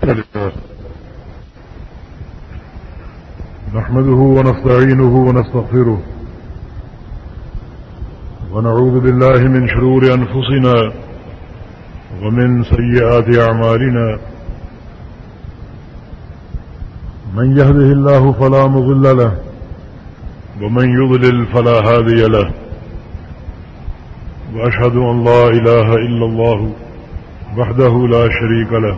نحمده ونستعينه ونستغفره ونعوذ بالله من شرور أنفسنا ومن سيئات أعمالنا من يهده الله فلا مضل له ومن يضلل فلا هادي له وأشهد أن لا إله إلا الله وحده لا شريك له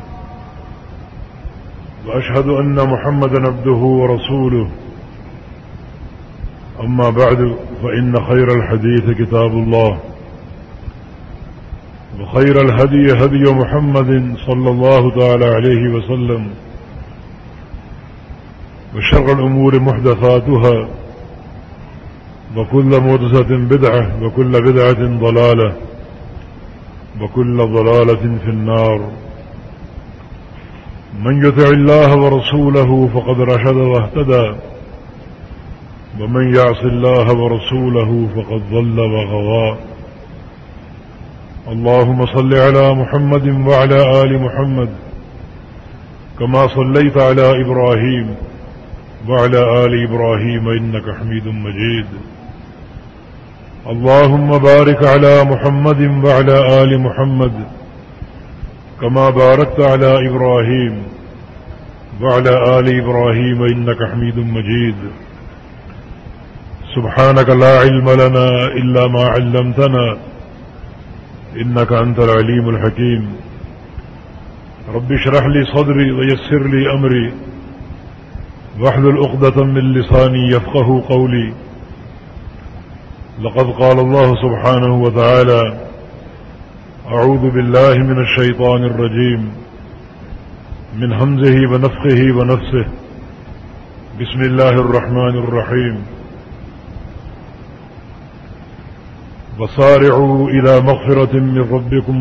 وأشهد أن محمدا عبده ورسوله أما بعد فإن خير الحديث كتاب الله وخير الهدي هدي محمد صلى الله تعالى عليه وسلم وشر الأمور محدثاتها وكل محدثة بدعة وكل بدعة ضلالة وكل ضلالة في النار من يطع الله ورسوله فقد رشد واهتدى ومن يعص الله ورسوله فقد ضل وغوى اللهم صل على محمد وعلى آل محمد كما صليت على إبراهيم وعلى آل إبراهيم إنك حميد مجيد اللهم بارك على محمد وعلى آل محمد كما باركت على إبراهيم وعلى آل إبراهيم إنك حميد مجيد سبحانك لا علم لنا إلا ما علمتنا إنك أنت العليم الحكيم رب اشرح لي صدري ويسر لي أمري واحلل عقدة من لساني يفقه قولي لقد قال الله سبحانه وتعالى أعوذ بالله من الشيطان الرجيم من همزه ونفخه ونفسه بسم الله الرحمن الرحيم وسارعوا إلى مغفرة من ربكم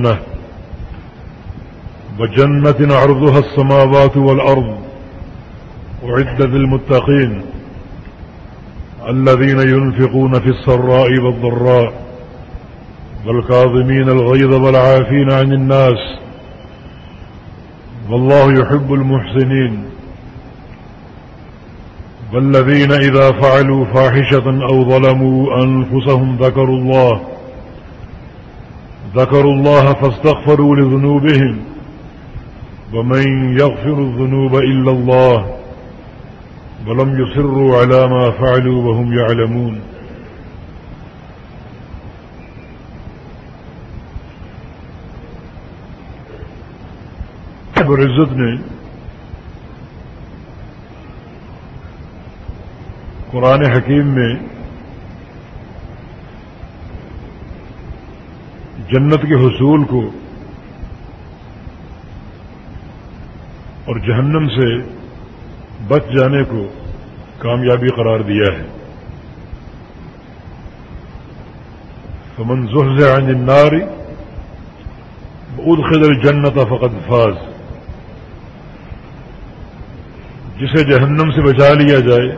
وجنة عرضها السماوات والأرض أعدت للمتقين الذين ينفقون في السراء والضراء والكاظمين الغيظ والعافين عن الناس والله يحب المحسنين والذين إذا فعلوا فاحشة أو ظلموا أنفسهم ذكروا الله فاستغفروا لذنوبهم ومن يغفر الذنوب إلا الله ولم يصروا على ما فعلوا وهم يعلمون رب العزت نے قرآن حکیم میں جنت کے حصول کو اور جہنم سے بچ جانے کو کامیابی قرار دیا ہے فمن زحزح عن النار وادخل الجنة فقد فاز جسے جہنم سے بچا لیا جائے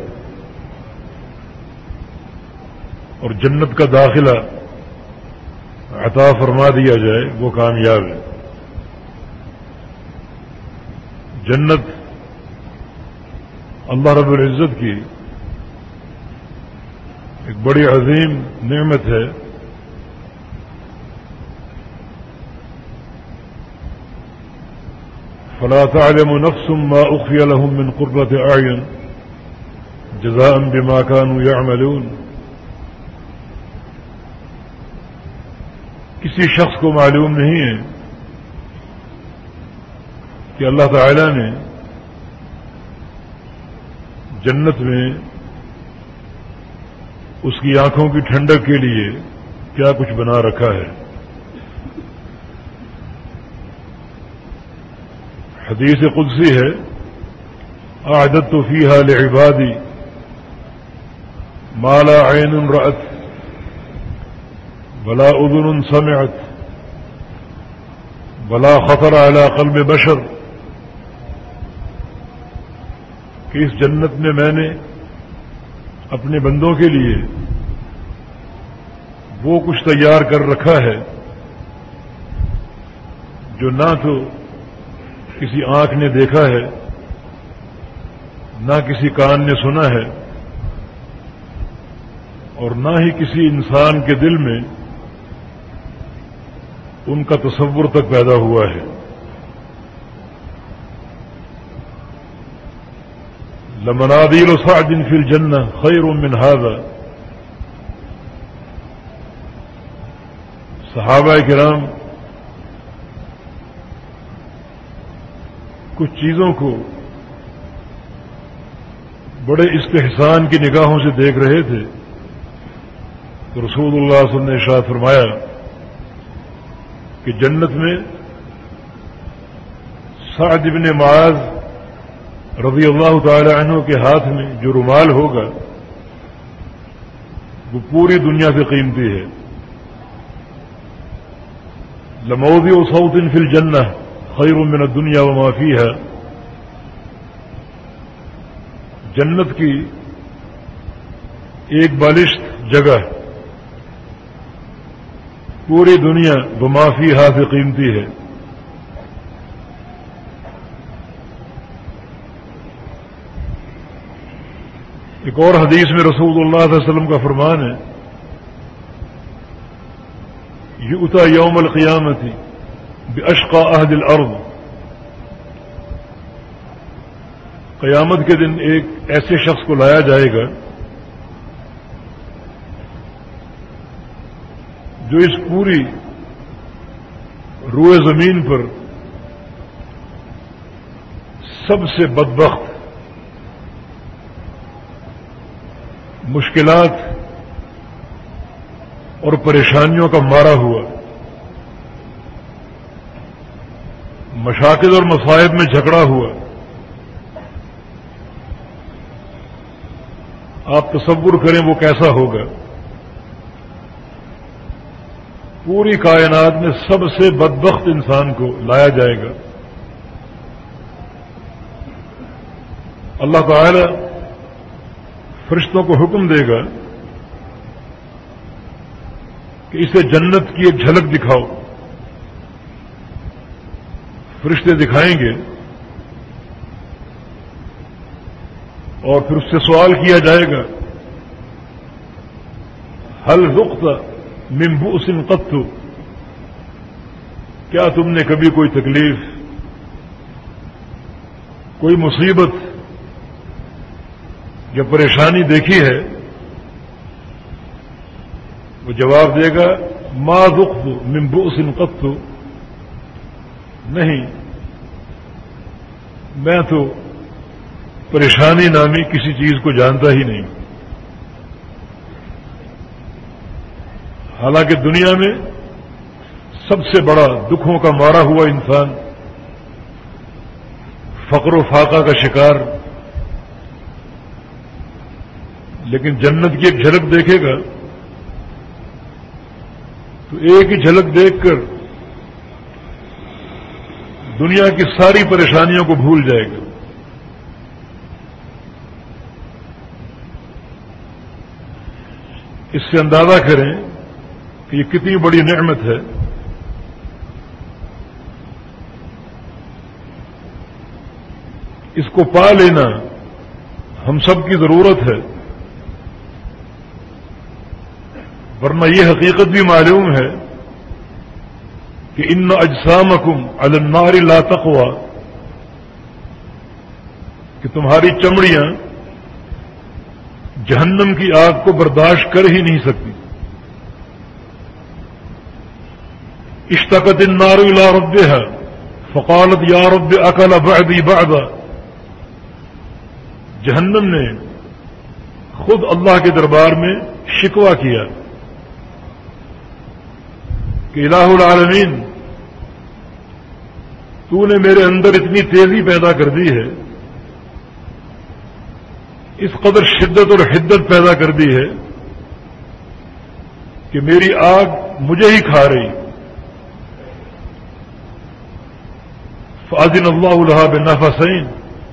اور جنت کا داخلہ عطا فرما دیا جائے وہ کامیاب ہے جنت اللہ رب العزت کی ایک بڑی عظیم نعمت ہے فلا تعلم نفس ما أخفي لهم من قرة أعين جزاء بما كانوا يعملون کسی شخص کو معلوم نہیں ہے کہ اللہ تعالی نے جنت میں اس کی آنکھوں کی ٹھنڈک کے لیے کیا کچھ بنا رکھا ہے حدیث قدسی ہے اعددت فیہا لعبادی ما لا عین رأت ولا اذن سمعت ولا خطر على قلب بشر کہ اس جنت میں نے اپنے بندوں کے لیے وہ کچھ تیار کر رکھا ہے جو نہ تو کسی آنکھ نے دیکھا ہے، نہ کسی کان نے سنا ہے، اور نہ ہی کسی انسان کے دل میں ان کا تصور تک پیدا ہوا ہے۔ لمنادیل سعد فی الجنہ خیر من ھذا۔ صحابہ کرام کچھ چیزوں کو بڑے استحسان کی نگاہوں سے دیکھ رہے تھے تو رسول اللہ صلی اللہ علیہ وسلم نے ارشاد فرمایا کہ جنت میں سعد بن معاذ رضی اللہ تعالی عنہ کے ہاتھ میں جو رومال ہوگا وہ پوری دنیا سے قیمتی ہے۔ لموضع صوت فی الجنہ خیر من الدنیا وما فیہا۔ جنت کی ایک بالشت جگہ پوری دنیا وما فیہا سے قیمتی ہے۔ ایک اور حدیث میں رسول اللہ صلی اللہ علیہ وسلم کا فرمان ہے، یؤتی یوم القیامۃ باشقى اہل الارض۔ قیامت کے دن ایک ایسے شخص کو لایا جائے گا جو اس پوری روئے زمین پر سب سے بدبخت، مشکلات اور پریشانیوں کا مارا ہوا، مشاکل اور مصائب میں جھگڑا ہوا۔ آپ تصور کریں وہ کیسا ہوگا۔ پوری کائنات میں سب سے بدبخت انسان کو لایا جائے گا۔ اللہ تعالی فرشتوں کو حکم دے گا کہ اسے جنت کی ایک جھلک دکھاؤ۔ فرشتے دکھائیں گے اور پھر اس سے سوال کیا جائے گا، هل ذقت من بؤس قط؟ کیا تم نے کبھی کوئی تکلیف، کوئی مصیبت یا پریشانی دیکھی ہے؟ وہ جواب دے گا، ما ذقت من بؤس قط، نہیں، میں تو پریشانی نامی کسی چیز کو جانتا ہی نہیں۔ حالانکہ دنیا میں سب سے بڑا دکھوں کا مارا ہوا انسان، فقر و فاقہ کا شکار، لیکن جنت کی ایک جھلک دیکھے گا تو ایک ہی جھلک دیکھ کر دنیا کی ساری پریشانیوں کو بھول جائے گا۔ اس سے اندازہ کریں کہ یہ کتنی بڑی نعمت ہے۔ اس کو پا لینا ہم سب کی ضرورت ہے، ورنہ یہ حقیقت بھی معلوم ہے کہ ان اجسامکم علی النار لا تقوی، کہ تمہاری چمڑیاں جہنم کی آگ کو برداشت کر ہی نہیں سکتی۔ اشتقت النار الى ربها فقالت یا رب اکل بعدی بعدا۔ جہنم نے خود اللہ کے دربار میں شکوہ کیا کہ الہ العالمین، تو نے میرے اندر اتنی تیزی پیدا کر دی ہے، اس قدر شدت اور حدت پیدا کر دی ہے کہ میری آگ مجھے ہی کھا رہی۔ فأذن اللہ لہا بنفسین،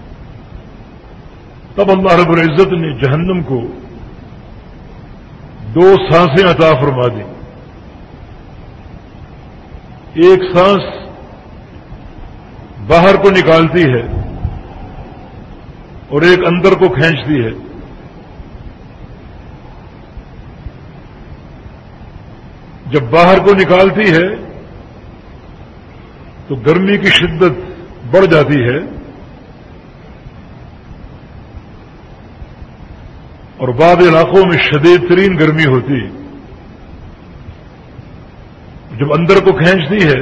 تب اللہ رب العزت نے جہنم کو 2 سانسیں عطا فرما دی۔ ایک سانس باہر کو نکالتی ہے اور ایک اندر کو کھینچتی ہے. جب باہر کو نکالتی ہے تو گرمی کی شدت بڑھ جاتی ہے اور بعض علاقوں میں شدید ترین گرمی ہوتی. جب اندر کو کھینچتی ہے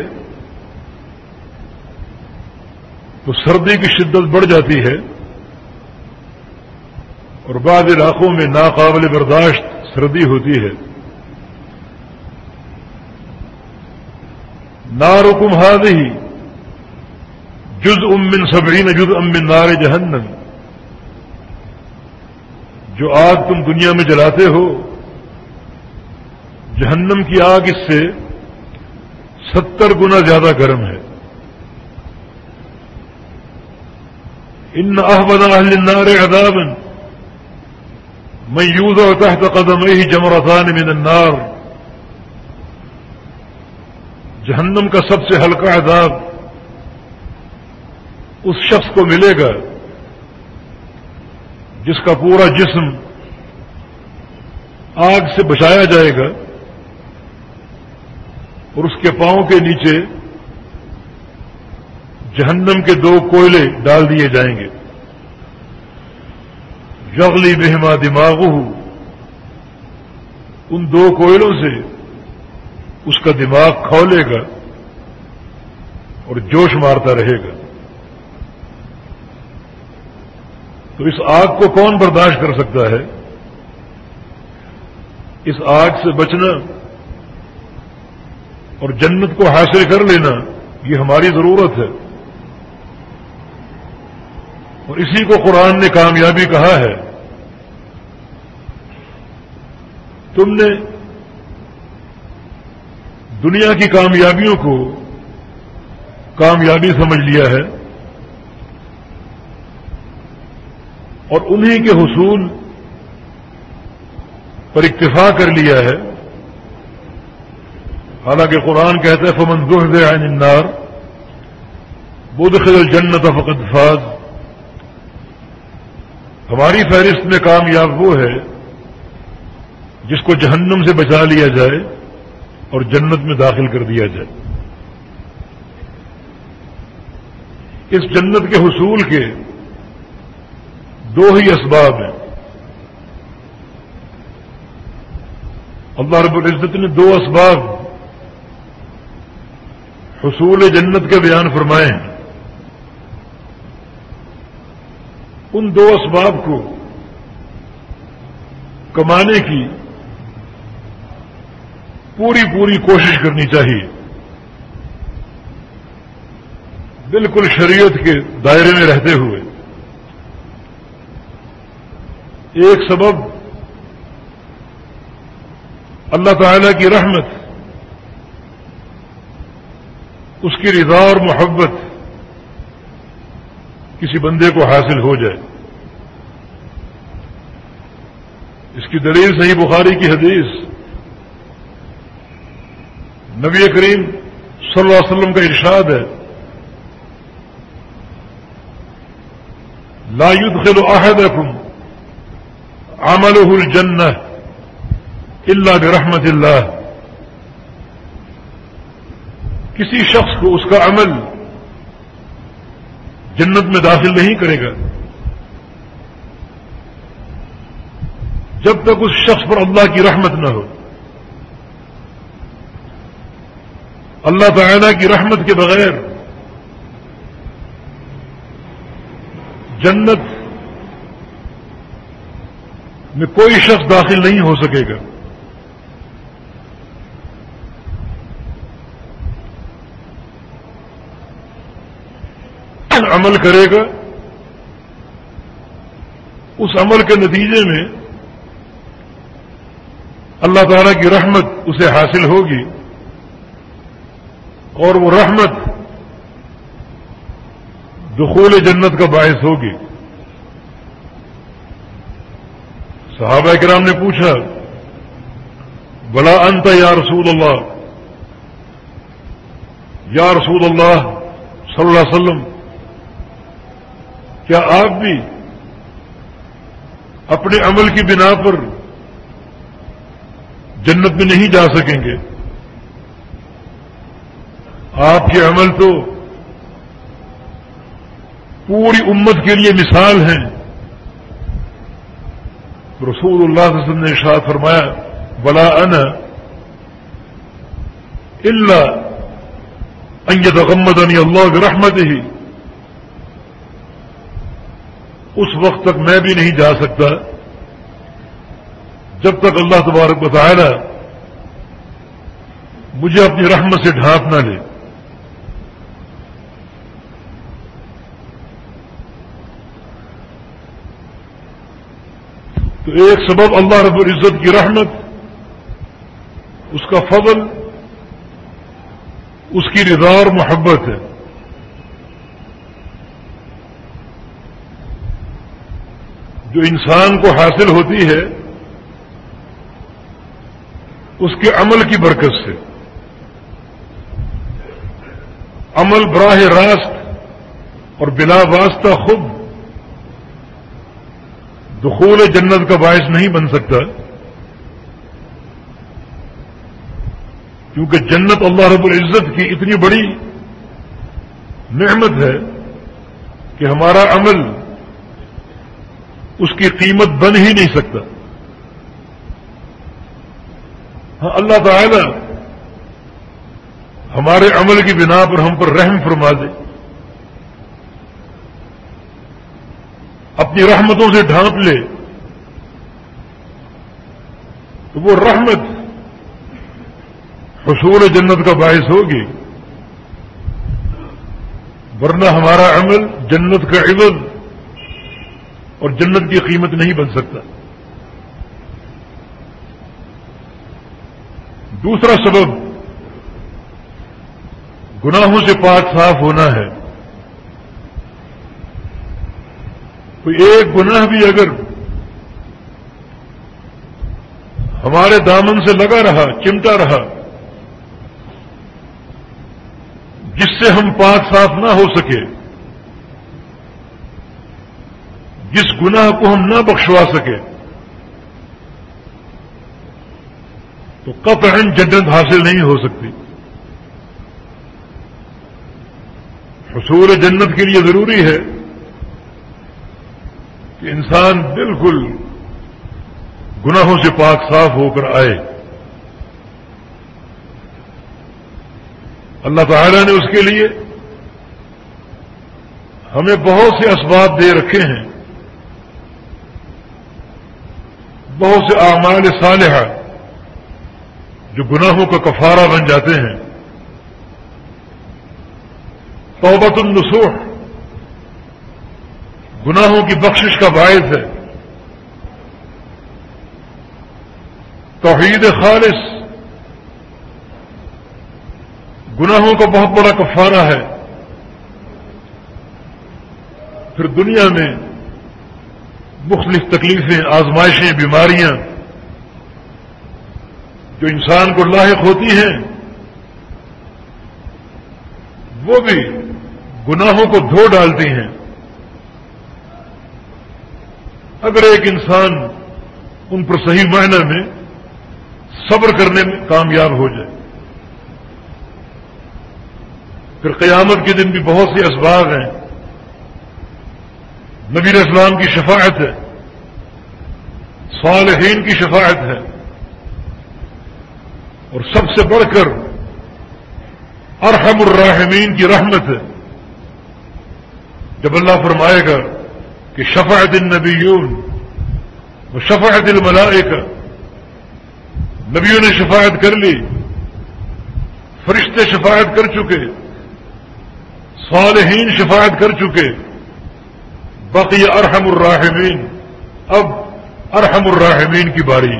تو سردی کی شدت بڑھ جاتی ہے اور بعض علاقوں میں ناقابل برداشت سردی ہوتی ہے. نارکم ہذہ جزء من 70 جزءا من نار جہنم. جو آگ تم دنیا میں جلاتے ہو جہنم کی آگ اس سے 70 گنا زیادہ گرم ہے. ان اہون اہل النار عذابا من یوضع تحت قدمیہ جمرتان من النار. جہنم کا سب سے ہلکا عذاب اس شخص کو ملے گا جس کا پورا جسم آگ سے بچایا جائے گا اور اس کے پاؤں کے نیچے جہنم کے 2 کوئلے ڈال دیے جائیں گے. یغلی بہما دماغہ. ان 2 کوئلوں سے اس کا دماغ کھولے گا اور جوش مارتا رہے گا. تو اس آگ کو کون برداشت کر سکتا ہے؟ اس آگ سے بچنا اور جنت کو حاصل کر لینا یہ ہماری ضرورت ہے اور اسی کو قرآن نے کامیابی کہا ہے. تم نے دنیا کی کامیابیوں کو کامیابی سمجھ لیا ہے اور انہی کے حصول پر اکتفا کر لیا ہے. حالانکہ قرآن کہتا ہے فمن زحزح عن النار وادخل الجنۃ فقد فاز. ہماری فہرست میں کامیاب وہ ہے جس کو جہنم سے بچا لیا جائے اور جنت میں داخل کر دیا جائے. اس جنت کے حصول کے 2 ہی اسباب ہیں. اللہ رب العزت نے 2 اسباب حصول جنت کے بیان فرمائے ہیں. ان 2 اسباب کو کمانے کی پوری کوشش کرنی چاہیے. بالکل شریعت کے دائرے میں رہتے ہوئے. ایک سبب اللہ تعالی کی رحمت، اس کی رضا اور محبت کسی بندے کو حاصل ہو جائے. اس کی دلیل صحیح بخاری کی حدیث، نبی کریم صلی اللہ علیہ وسلم کا ارشاد ہے لا يدخل احدكم عمله الجنہ الا برحمت اللہ. کسی شخص کو اس کا عمل جنت میں داخل نہیں کرے گا جب تک اس شخص پر اللہ کی رحمت نہ ہو. اللہ تعالیٰ کی رحمت کے بغیر جنت میں کوئی شخص داخل نہیں ہو سکے گا. عمل کرے گا اس عمل کے نتیجے میں اللہ تعالیٰ کی رحمت اسے حاصل ہوگی اور وہ رحمت دخول جنت کا باعث ہوگی. صحابہ کرام نے پوچھا بلا انت یا رسول اللہ، یا رسول اللہ صلی اللہ علیہ وسلم کیا آپ بھی اپنے عمل کی بنا پر جنت میں نہیں جا سکیں گے؟ آپ کے عمل تو پوری امت کے لیے مثال ہیں. رسول اللہ صلی اللہ علیہ وسلم نے ارشاد فرمایا ولا انا الا ان يتغمدني الله برحمته. اس وقت تک میں بھی نہیں جا سکتا جب تک اللہ تبارک و تعالی مجھے اپنی رحمت سے ڈھانپ نہ لے. تو ایک سبب اللہ رب العزت کی رحمت، اس کا فضل، اس کی رضا اور محبت ہے. جو انسان کو حاصل ہوتی ہے اس کے عمل کی برکت سے. عمل براہ راست اور بلا واسطہ خود دخول جنت کا باعث نہیں بن سکتا، کیونکہ جنت اللہ رب العزت کی اتنی بڑی نعمت ہے کہ ہمارا عمل اس کی قیمت بن ہی نہیں سکتا. ہاں اللہ تعالی ہمارے عمل کی بنا پر ہم پر رحم فرما دے، اپنی رحمتوں سے ڈھانپ لے، تو وہ رحمت حصول جنت کا باعث ہوگی، ورنہ ہمارا عمل جنت کا عوض اور جنت کی قیمت نہیں بن سکتا. دوسرا سبب گناہوں سے پاک صاف ہونا ہے. کوئی ایک گناہ بھی اگر ہمارے دامن سے لگا رہا، چمٹا رہا، جس سے ہم پاک صاف نہ ہو سکے، جس گناہ کو ہم نہ بخشوا سکے، تو قطعاً جنت حاصل نہیں ہو سکتی. حصول جنت کے لیے ضروری ہے کہ انسان بالکل گناہوں سے پاک صاف ہو کر آئے. اللہ تعالی نے اس کے لیے ہمیں بہت سے اسباب دے رکھے ہیں، بہت سے اعمال صالحہ جو گناہوں کا کفارہ بن جاتے ہیں. توبۃ النصوح گناہوں کی بخشش کا باعث ہے. توحید خالص گناہوں کا بہت بڑا کفارہ ہے. پھر دنیا میں مختلف تکلیفیں، آزمائشیں، بیماریاں جو انسان کو لاحق ہوتی ہیں، وہ بھی گناہوں کو دھو ڈالتی ہیں. اگر ایک انسان ان پر صحیح معنی میں صبر کرنے میں کامیاب ہو جائے. پھر قیامت کے دن بھی بہت سے اسباب ہیں. نبی علیہ السلام کی شفاعت ہے، صالحین کی شفاعت ہے، اور سب سے بڑھ کر ارحم الراحمین کی رحمت ہے. جب اللہ فرمائے گا کہ شفاعت النبیون و شفاعت الملائکہ، نبیوں نے شفاعت کر لی، فرشتے شفاعت کر چکے، صالحین شفاعت کر چکے، بقی ارحم الراحمین، اب ارحم الراحمین کی باری.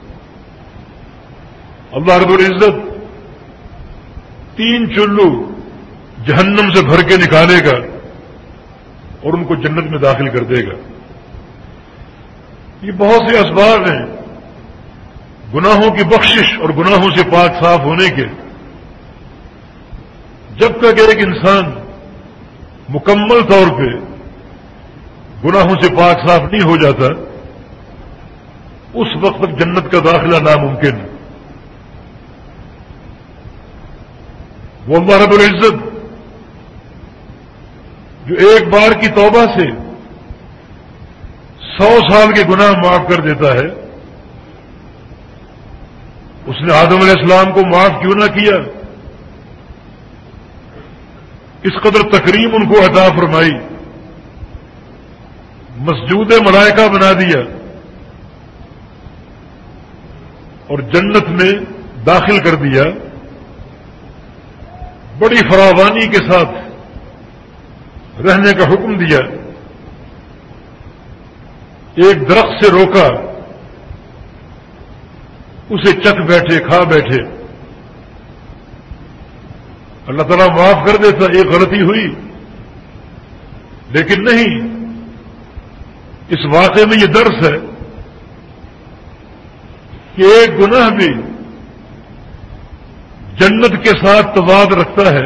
اللہ رب العزت 3 چلو جہنم سے بھر کے نکالے گا اور ان کو جنت میں داخل کر دے گا. یہ بہت سے اسباب ہیں گناہوں کی بخشش اور گناہوں سے پاک صاف ہونے کے. جب تک ایک انسان مکمل طور پہ گناہوں سے پاک صاف نہیں ہو جاتا اس وقت تک جنت کا داخلہ ناممکن. وہ اللہ رب العزت جو ایک بار کی توبہ سے 100 سال کے گناہ معاف کر دیتا ہے، اس نے آدم علیہ السلام کو معاف کیوں نہ کیا؟ اس قدر تکریم ان کو عطا فرمائی، مسجود ملائکہ بنا دیا اور جنت میں داخل کر دیا. بڑی فراوانی کے ساتھ رہنے کا حکم دیا. ایک درخت سے روکا، اسے چکھ بیٹھے، کھا بیٹھے. اللہ تعالیٰ معاف کر دیتا، ایک غلطی ہوئی، لیکن نہیں. اس واقعے میں یہ درس ہے کہ ایک گناہ بھی جنت کے ساتھ تضاد رکھتا ہے.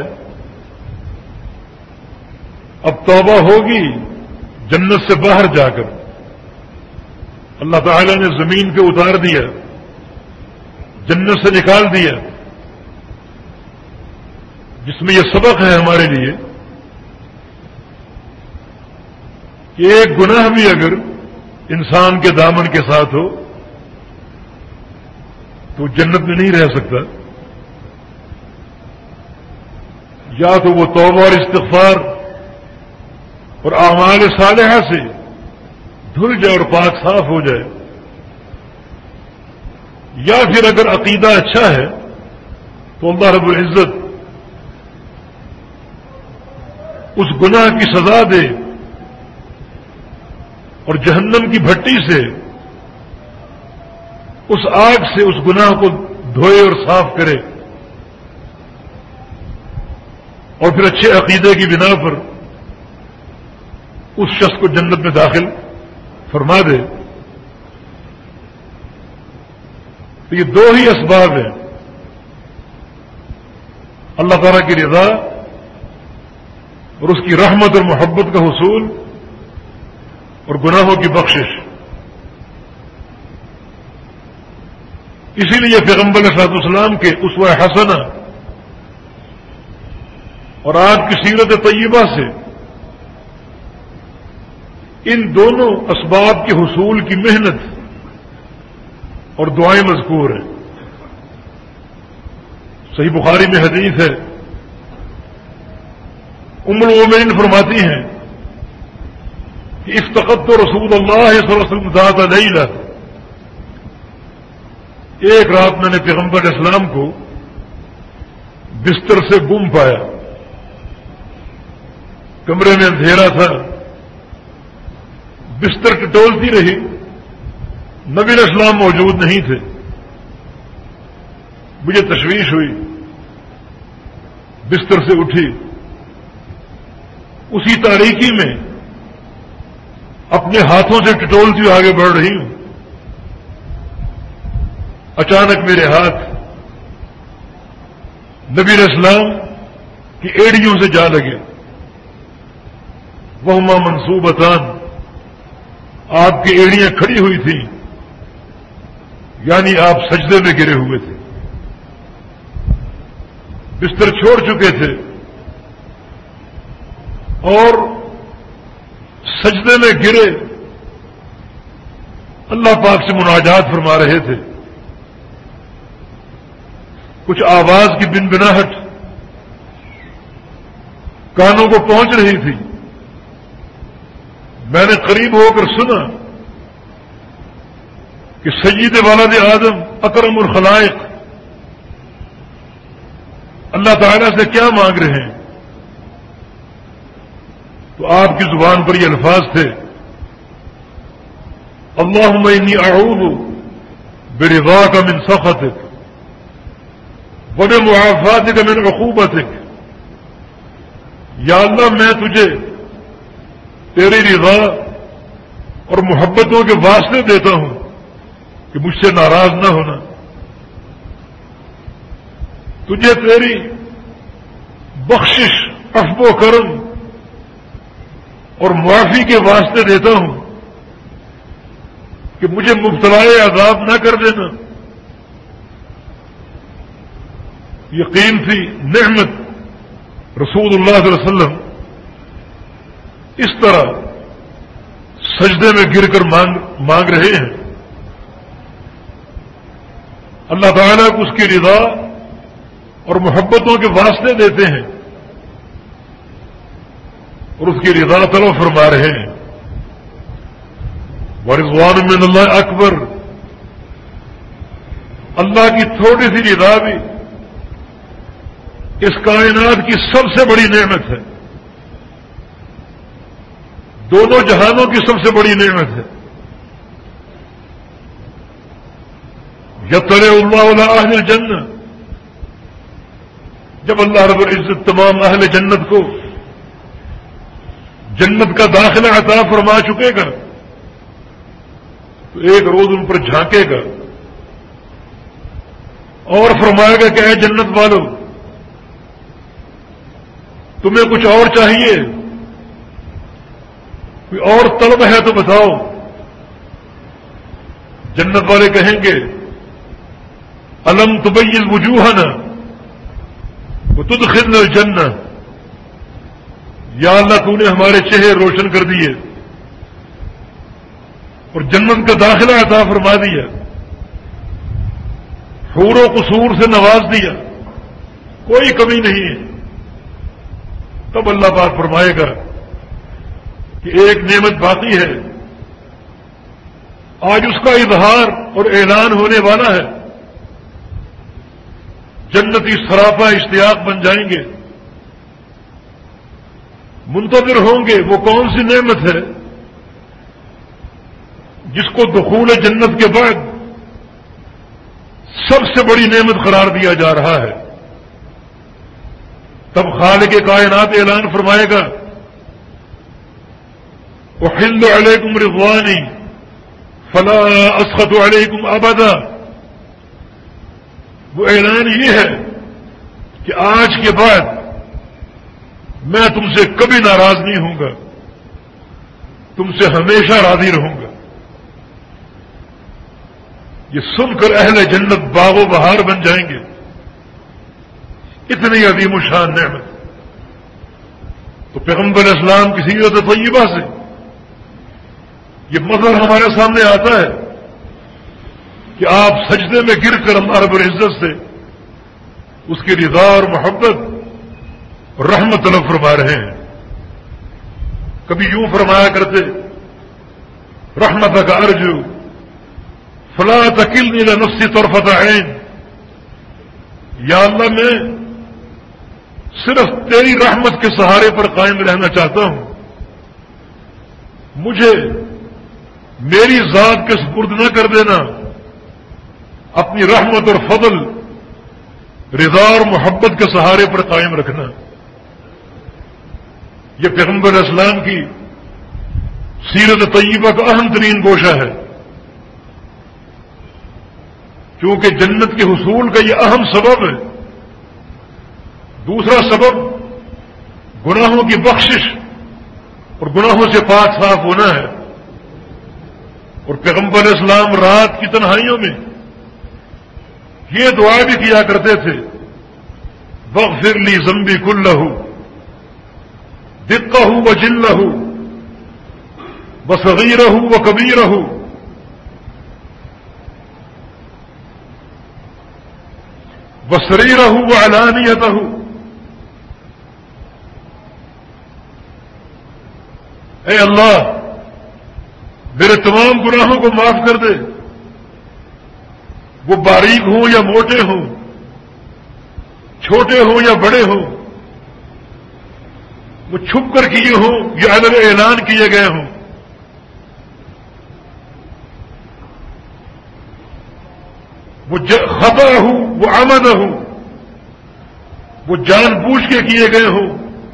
اب توبہ ہوگی جنت سے باہر جا کر. اللہ تعالی نے زمین پہ اتار دیا، جنت سے نکال دیا، جس میں یہ سبق ہے ہمارے لیے کہ ایک گناہ بھی اگر انسان کے دامن کے ساتھ ہو تو جنت میں نہیں رہ سکتا. یا تو وہ توبہ اور استغفار اور اعمال صالحہ سے دھل جائے اور پاک صاف ہو جائے، یا پھر اگر عقیدہ اچھا ہے تو اللہ رب العزت اس گناہ کی سزا دے اور جہنم کی بھٹی سے، اس آگ سے اس گناہ کو دھوئے اور صاف کرے، اور پھر اچھے عقیدے کی بنا پر اس شخص کو جنت میں داخل فرما دے. تو یہ دو ہی اسباب ہیں، اللہ تعالیٰ کی رضا اور اس کی رحمت اور محبت کا حصول اور گناہوں کی بخشش. اسی لیے پیغمبر علیہ الصلوۃ والسلام کے اسوہ حسنہ اور آپ کی سیرت طیبہ سے ان دونوں اسباب کے حصول کی محنت اور دعائیں مذکور ہیں. صحیح بخاری میں حدیث ہے، ام المؤمنین فرماتی ہیں کہ افتقدت رسول اللہ صلی اللہ علیہ وسلم ذات لیلہ، ایک رات میں نے پیغمبر علیہ السلام کو بستر سے گم پایا. کمرے میں اندھیرا تھا، بستر ٹٹولتی رہی، نبی علیہ السلام موجود نہیں تھے. مجھے تشویش ہوئی، بستر سے اٹھی، اسی تاریکی میں اپنے ہاتھوں سے ٹٹولتی ہوئی آگے بڑھ رہی ہوں. اچانک میرے ہاتھ نبی علیہ السلام کی ایڑیوں سے جا لگے. وہما منصوبتان، آپ کی ایڑیاں کھڑی ہوئی تھیں، یعنی آپ سجدے میں گرے ہوئے تھے، بستر چھوڑ چکے تھے اور سجدے میں گرے اللہ پاک سے مناجات فرما رہے تھے. کچھ آواز کی بنبناہٹ کانوں کو پہنچ رہی تھی. میں نے قریب ہو کر سنا کہ سید ولد آدم اکرم الخلائق اللہ تعالیٰ سے کیا مانگ رہے ہیں. تو آپ کی زبان پر یہ الفاظ تھے، اللہم انی اعوذ برضاک من سخطک وبمعافاتک من عقوبتک. یا اللہ میں تجھے تیری رضا اور محبتوں کے واسطے دیتا ہوں کہ مجھ سے ناراض نہ ہونا، تجھے تیری بخشش، عفو و کرم اور معافی کے واسطے دیتا ہوں کہ مجھے مبتلا عذاب نہ کر دینا. یقین تھی نعمت رسول اللہ صلی اللہ علیہ وسلم اس طرح سجدے میں گر کر مانگ رہے ہیں. اللہ تعالیٰ کو اس کی رضا اور محبتوں کے واسطے دیتے ہیں اور اس کی رضا طلب فرما رہے ہیں. ورضوان من اللہ اکبر، اللہ کی تھوڑی سی رضا بھی اس کائنات کی سب سے بڑی نعمت ہے، دونوں جہانوں کی سب سے بڑی نعمت ہے. یطلع اللہ علی اہل الجنہ، جب اللہ رب العزت تمام اہل جنت کو جنت کا داخلہ عطا فرما چکے گا تو ایک روز ان پر جھانکے گا اور فرمائے گا کہ اے جنت والو، تمہیں کچھ اور چاہیے، کوئی اور طلب ہے تو بتاؤ. جنت والے کہیں گے الم تبیض وجوہنا وتدخلنا الجنہ، یا اللہ تو نے ہمارے چہرے روشن کر دیے اور جنت کا داخلہ عطا فرما دیا، حور و قصور سے نواز دیا، کوئی کمی نہیں ہے. تب اللہ پاک فرمائے گا کہ ایک نعمت باقی ہے، آج اس کا اظہار اور اعلان ہونے والا ہے. جنتی سراپا اشتیاق بن جائیں گے، منتظر ہوں گے وہ کون سی نعمت ہے جس کو دخول جنت کے بعد سب سے بڑی نعمت قرار دیا جا رہا ہے. تب خالق کائنات اعلان فرمائے گا احل علیکم رضوانی فلا اسخط علیکم ابدا. وہ اعلان یہ ہے کہ آج کے بعد میں تم سے کبھی ناراض نہیں ہوں گا، تم سے ہمیشہ راضی رہوں گا. یہ سن کر اہل جنت باغ و بہار بن جائیں گے. اتنی عظیم الشان نعمت. تو پیغمبر اسلام کی سیرت طیبہ سے یہ مظہر ہمارے سامنے آتا ہے کہ آپ سجدے میں گر کر اللہ رب العزت سے اس کی رضا اور محبت اور رحمت طلب فرما رہے ہیں. کبھی یوں فرمایا کرتے رحمتک ارجو فلا تکلنی الی نفسی طرفۃ عین، یا اللہ میں صرف تیری رحمت کے سہارے پر قائم رہنا چاہتا ہوں، مجھے میری ذات کے سپرد نہ کر دینا، اپنی رحمت اور فضل رضا اور محبت کے سہارے پر قائم رکھنا. یہ پیغمبر اسلام کی سیرت طیبہ کا اہم ترین گوشہ ہے، کیونکہ جنت کے حصول کا یہ اہم سبب ہے. دوسرا سبب گناہوں کی بخشش اور گناہوں سے پاک صاف ہونا ہے. اور پیغمبر اسلام رات کی تنہائیوں میں یہ دعا بھی کیا کرتے تھے واغفر لی ذنبی کلہ دقہ وجلہ وصغیرہ وکبیرہ وسریرہ وعلانیتہ. اے اللہ میرے تمام گناہوں کو معاف کر دے، وہ باریک ہوں یا موٹے ہوں، چھوٹے ہوں یا بڑے ہوں، وہ چھپ کر کیے ہوں یا علن اعلان کیے گئے ہوں. وہ خطا ہوں، وہ عمد ہوں، وہ جان بوجھ کے کیے گئے ہوں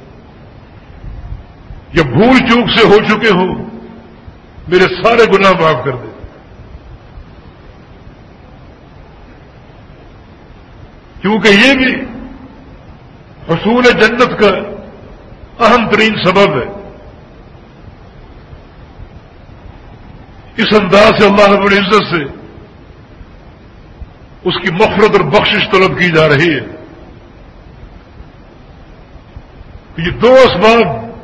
یا بھول چوک سے ہو چکے ہوں، میرے سارے گناہ معاف کر دے. کیونکہ یہ بھی حصول جنت کا اہم ترین سبب ہے. اس انداز سے اللہ رب العزت سے اس کی مغفرت اور بخشش طلب کی جا رہی ہے. یہ دو اسباب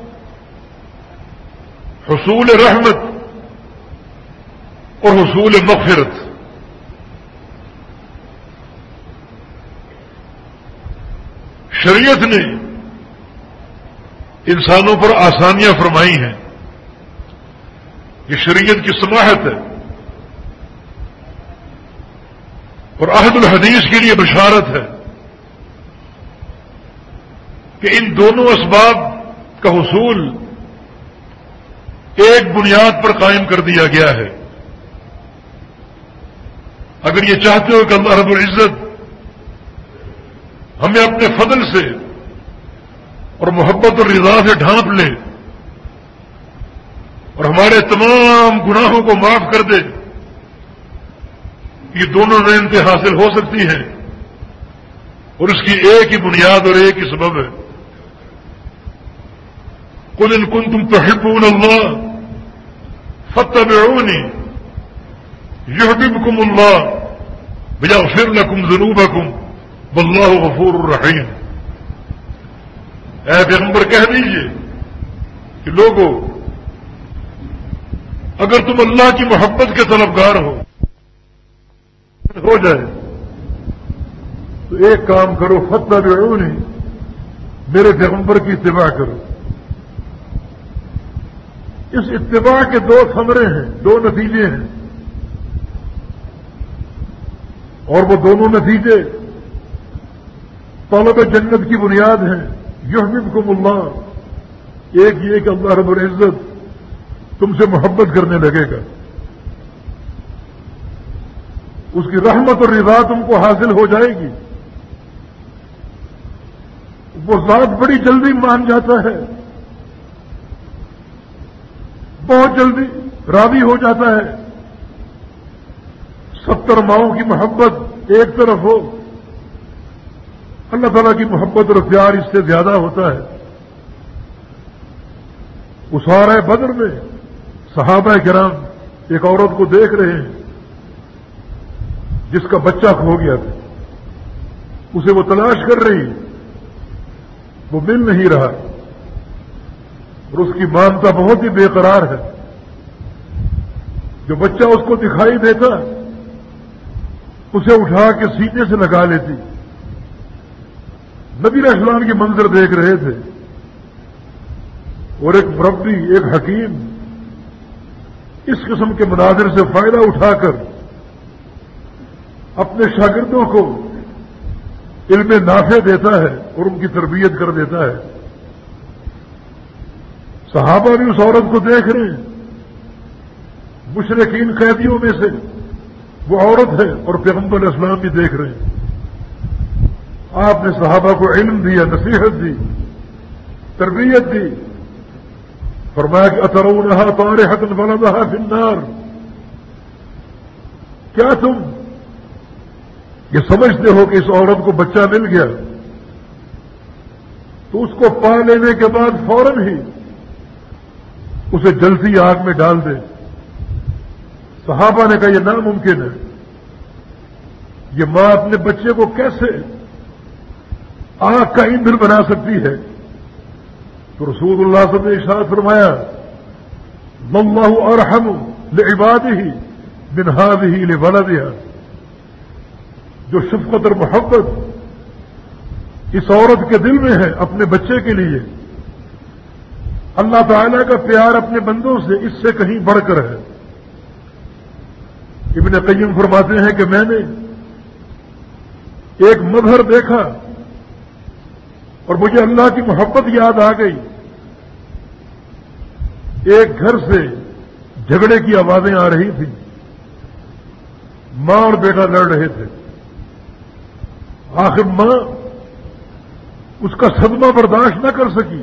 حصول رحمت اور حصول مغفرت، شریعت نے انسانوں پر آسانیاں فرمائی ہیں. یہ شریعت کی سماحت ہے اور عہد الحدیث کے لیے بشارت ہے کہ ان دونوں اسباب کا حصول ایک بنیاد پر قائم کر دیا گیا ہے. اگر یہ چاہتے ہو کہ اللہ رب العزت ہمیں اپنے فضل سے اور محبت اور رضا سے ڈھانپ لے اور ہمارے تمام گناہوں کو معاف کر دے، یہ دونوں نعمتیں حاصل ہو سکتی ہیں اور اس کی ایک ہی بنیاد اور ایک ہی سبب ہے. قل ان کنتم تحبون اللہ فاتبعونی یحببکم اللہ ویغفر لکم ذنوبکم واللہ غفور الرحیم. اے پیغمبر کہہ دیجئے کہ لوگوں، اگر تم اللہ کی محبت کے طلبگار ہو جائے تو ایک کام کرو، فاتبعونی، میرے پیغمبر کی اتباع کرو. اس اتباع کے دو ثمرے ہیں، دو نتیجے ہیں، اور وہ دونوں نتیجے طلب جنت کی بنیاد ہیں. یحببکم اللہ، ایک یہ کہ اللہ رب العزت تم سے محبت کرنے لگے گا، اس کی رحمت اور رضا تم کو حاصل ہو جائے گی. وہ ذات بڑی جلدی مان جاتا ہے، بہت جلدی راضی ہو جاتا ہے. 70 ماؤں کی محبت ایک طرف ہو، اللہ تعالیٰ کی محبت اور پیار اس سے زیادہ ہوتا ہے. اسارہ بدر میں صحابہ کرام ایک عورت کو دیکھ رہے ہیں جس کا بچہ کھو گیا تھا، اسے وہ تلاش کر رہی، وہ مل نہیں رہا اور اس کی مانتا بہت ہی بے قرار ہے. جو بچہ اس کو دکھائی دیتا اسے اٹھا کے سینے سے لگا لیتی. نبی علیہ السلام کی منظر دیکھ رہے تھے اور ایک مربی، ایک حکیم اس قسم کے مناظر سے فائدہ اٹھا کر اپنے شاگردوں کو علم نافع دیتا ہے اور ان کی تربیت کر دیتا ہے. صحابہ بھی اس عورت کو دیکھ رہے ہیں، مشرکین قیدیوں میں سے وہ عورت ہے، اور پیغمبر علیہ السلام بھی دیکھ رہے ہیں. آپ نے صحابہ کو علم دیا، نصیحت دی، تربیت دی. فرمایا کہ اترونها طارحة ولدها في النار، کیا تم یہ سمجھتے ہو کہ اس عورت کو بچہ مل گیا تو اس کو پا لینے کے بعد فوراً ہی اسے جلتی آگ میں ڈال دے؟ صحابہ نے کہا یہ ناممکن ہے. یہ ماں اپنے بچے کو کیسے آگ کا ایندھن بنا سکتی ہے؟ تو رسول اللہ صلی اللہ علیہ وسلم نے ارشاد فرمایا واللہ ارحم لعباده من هذه لولدها. جو شفقت اور محبت اس عورت کے دل میں ہے اپنے بچے کے لیے، اللہ تعالیٰ کا پیار اپنے بندوں سے اس سے کہیں بڑھ کر ہے. ابن قیم فرماتے ہیں کہ میں نے ایک مظہر دیکھا اور مجھے اللہ کی محبت یاد آ گئی. ایک گھر سے جھگڑے کی آوازیں آ رہی تھیں، ماں اور بیٹا لڑ رہے تھے. آخر ماں اس کا صدمہ برداشت نہ کر سکی،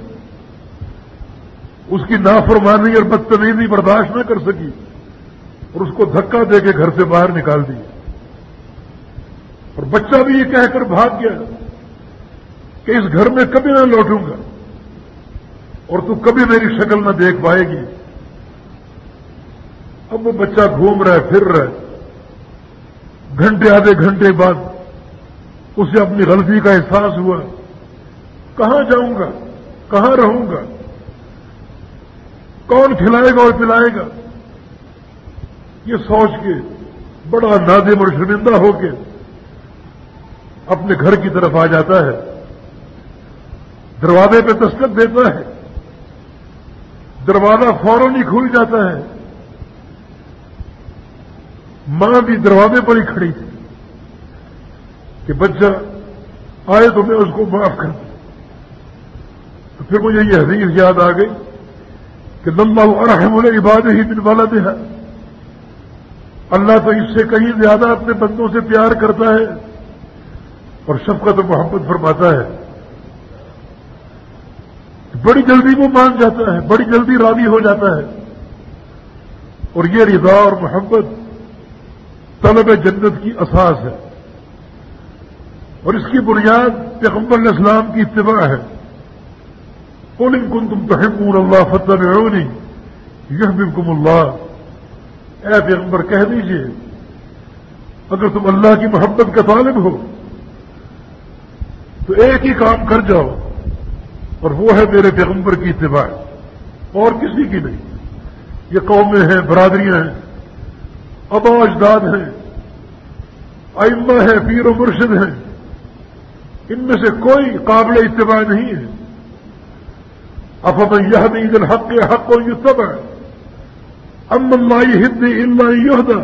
اس کی نافرمانی اور بدتمیزی برداشت نہ کر سکی اور اس کو دھکا دے کے گھر سے باہر نکال دی. اور بچہ بھی یہ کہہ کر بھاگ گیا کہ اس گھر میں کبھی نہ لوٹوں گا اور تو کبھی میری شکل نہ دیکھ پائے گی. اب وہ بچہ گھوم رہا ہے، پھر رہا ہے، گھنٹے آدھے گھنٹے بعد اسے اپنی غلطی کا احساس ہوا، کہاں جاؤں گا، کہاں رہوں گا، کون کھلائے گا اور پلائے گا، یہ سوچ کے بڑا نادم اور شرمندہ ہو کے اپنے گھر کی طرف آ جاتا ہے، دروازے پہ دستک دیتا ہے، دروازہ فوراً ہی کھل جاتا ہے، ماں بھی دروازے پر ہی کھڑی تھی کہ بچہ آئے تو میں اس کو معاف کر دوں۔ تو پھر مجھے یہ حدیث یاد آ گئی کہ اللہ ارحم عبادہ من ولدہ، اللہ تو اس سے کہیں زیادہ اپنے بندوں سے پیار کرتا ہے اور شفقت و محبت فرماتا ہے، بڑی جلدی وہ مان جاتا ہے، بڑی جلدی راضی ہو جاتا ہے، اور یہ رضا اور محبت طلب جنت کی اساس ہے، اور اس کی بنیاد پیغمبر علیہ السلام کی اتباع ہے۔ قل ان کنتم تحبون اللہ فاتبعونی یحببکم اللہ، اے پیغمبر کہہ دیجئے اگر تم اللہ کی محبت کا طالب ہو تو ایک ہی کام کر جاؤ، اور وہ ہے میرے پیغمبر کی اتباع، اور کسی کی نہیں۔ یہ قومیں ہیں، برادریاں ہیں، آبا و اجداد ہیں، ائمہ ہیں، پیر و مرشد ہیں، ان میں سے کوئی قابل اتباع نہیں ہے۔ افمن یہدی الی الحق حق یتبع امن لا یہدی الا یہدی،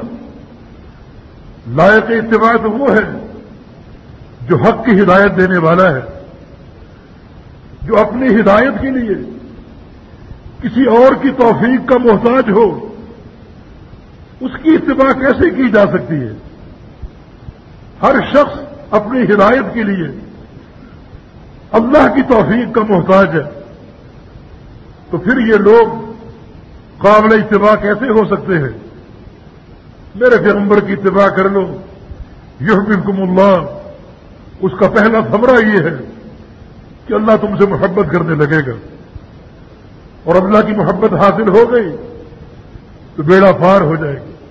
لائق اتباع تو وہ ہے جو حق کی ہدایت دینے والا ہے، جو اپنی ہدایت کے لیے کسی اور کی توفیق کا محتاج ہو، اس کی اتباع کیسے کی جا سکتی ہے؟ ہر شخص اپنی ہدایت کے لیے اللہ کی توفیق کا محتاج ہے، تو پھر یہ لوگ قابل اتباع کیسے ہو سکتے ہیں؟ میرے پیغمبر کی اتباع کر لو، یحببکم اللہ، اس کا پہلا ثمرہ یہ ہے کہ اللہ تم سے محبت کرنے لگے گا، اور اللہ کی محبت حاصل ہو گئی تو بیڑا پار ہو جائے گی،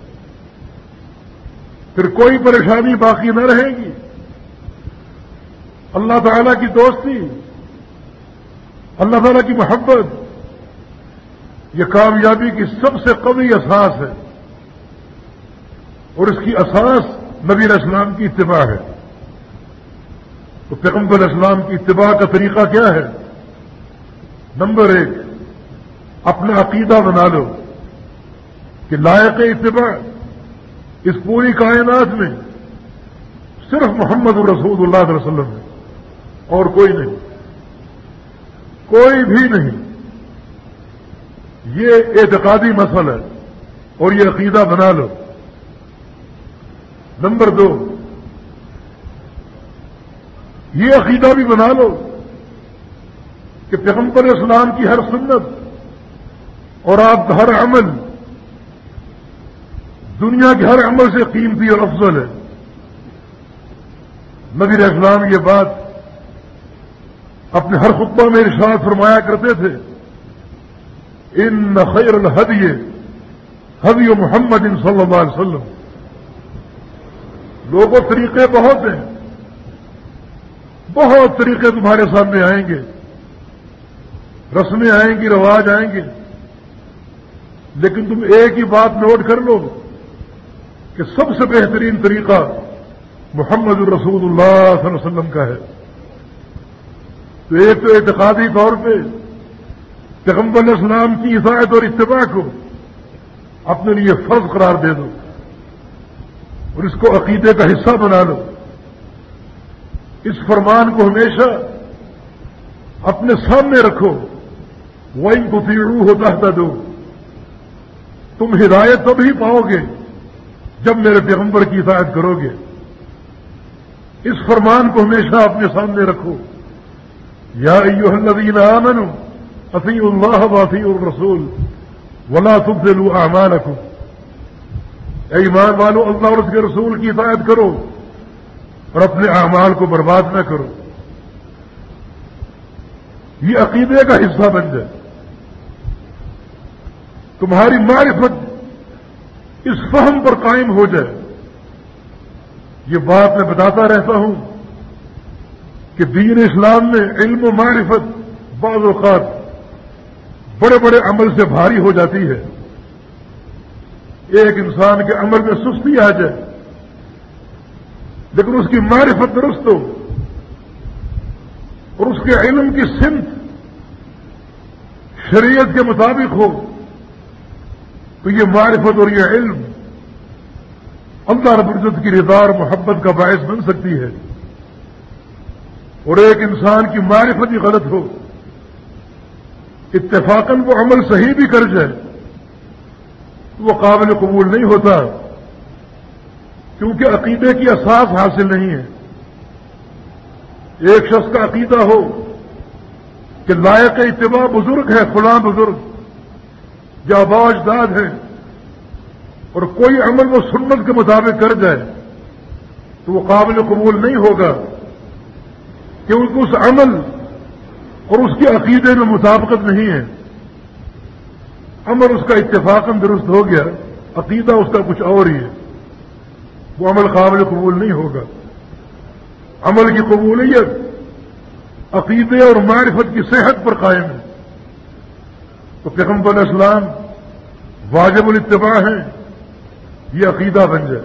پھر کوئی پریشانی باقی نہ رہے گی۔ اللہ تعالیٰ کی دوستی، اللہ تعالیٰ کی محبت، یہ کامیابی کی سب سے قوی اساس ہے، اور اس کی اساس نبی علیہ السلام کی اتباع ہے۔ تو پیغمبر علیہ السلام کی اتباع کا طریقہ کیا ہے؟ نمبر 1، اپنا عقیدہ بنا لو کہ لائق اتباع اس پوری کائنات میں صرف محمد الرسول اللہ صلی اللہ علیہ وسلم ہے، اور کوئی نہیں، کوئی بھی نہیں۔ یہ اعتقادی مسئلہ ہے، اور یہ عقیدہ بنا لو۔ نمبر 2، یہ عقیدہ بھی بنا لو کہ پیغمبر علیہ السلام کی ہر سنت اور آپ کا ہر عمل دنیا کے ہر عمل سے قیمتی اور افضل ہے۔ نبی علیہ السلام یہ بات اپنے ہر خطبہ میں ارشاد فرمایا کرتے تھے، ان خیر الہدی ہدی محمد صلی اللہ علیہ وسلم۔ لوگوں طریقے بہت ہیں، بہت طریقے تمہارے سامنے آئیں گے، رسمیں آئیں گی، رواج آئیں گے، لیکن تم ایک ہی بات نوٹ کر لو کہ سب سے بہترین طریقہ محمد الرسول اللہ صلی اللہ علیہ وسلم کا ہے۔ تو ایک تو اعتقادی طور پہ پیغمبر علیہ السلام کی اطاعت اور اتباع کو اپنے لیے فرض قرار دے دو، اور اس کو عقیدے کا حصہ بنا لو۔ اس فرمان کو ہمیشہ اپنے سامنے رکھو، وَإِن تُطِيعُوهُ تَهْتَدُوا، تم ہدایت تبھی پاؤ گے جب میرے پیغمبر کی اطاعت کرو گے۔ اس فرمان کو ہمیشہ اپنے سامنے رکھو، یا ایھا الذین آمنوا اطیعوا اللہ واطیعوا الرسول ولا تبطلوا اعمالکم، اے ایمان والو اللہ اور اس کے رسول کی اطاعت کرو اور اپنے اعمال کو برباد نہ کرو۔ یہ عقیدے کا حصہ بن جائے، تمہاری معرفت اس فہم پر قائم ہو جائے. یہ بات میں بتاتا رہتا ہوں کہ دین اسلام میں علم و معرفت بعض اوقات بڑے بڑے عمل سے بھاری ہو جاتی ہے. ایک انسان کے عمل میں سستی آ جائے لیکن اس کی معرفت درست ہو اور اس کے علم کی سمت شریعت کے مطابق ہو تو یہ معرفت اور یہ علم اللہ رب العزت کی رضا اور محبت کا باعث بن سکتی ہے. اور ایک انسان کی معرفت ہی غلط ہو اتفاقاً وہ عمل صحیح بھی کر جائے تو وہ قابل قبول نہیں ہوتا کیونکہ عقیدے کی اساس حاصل نہیں ہے. ایک شخص کا عقیدہ ہو کہ لائق اتباع بزرگ ہے فلاں بزرگ یا آبا اجداد ہیں اور کوئی عمل وہ سنت کے مطابق کر جائے تو وہ قابل قبول نہیں ہوگا کیونکہ اس عمل اور اس کے عقیدے میں مطابقت نہیں ہے. عمل اس کا اتفاقاً درست ہو گیا عقیدہ اس کا کچھ اور ہی ہے وہ عمل قابل قبول نہیں ہوگا. عمل کی قبولیت عقیدے اور معرفت کی صحت پر قائم ہے. تو پیغمبر علیہ السلام واجب الاتباع ہیں یہ عقیدہ بن جائے.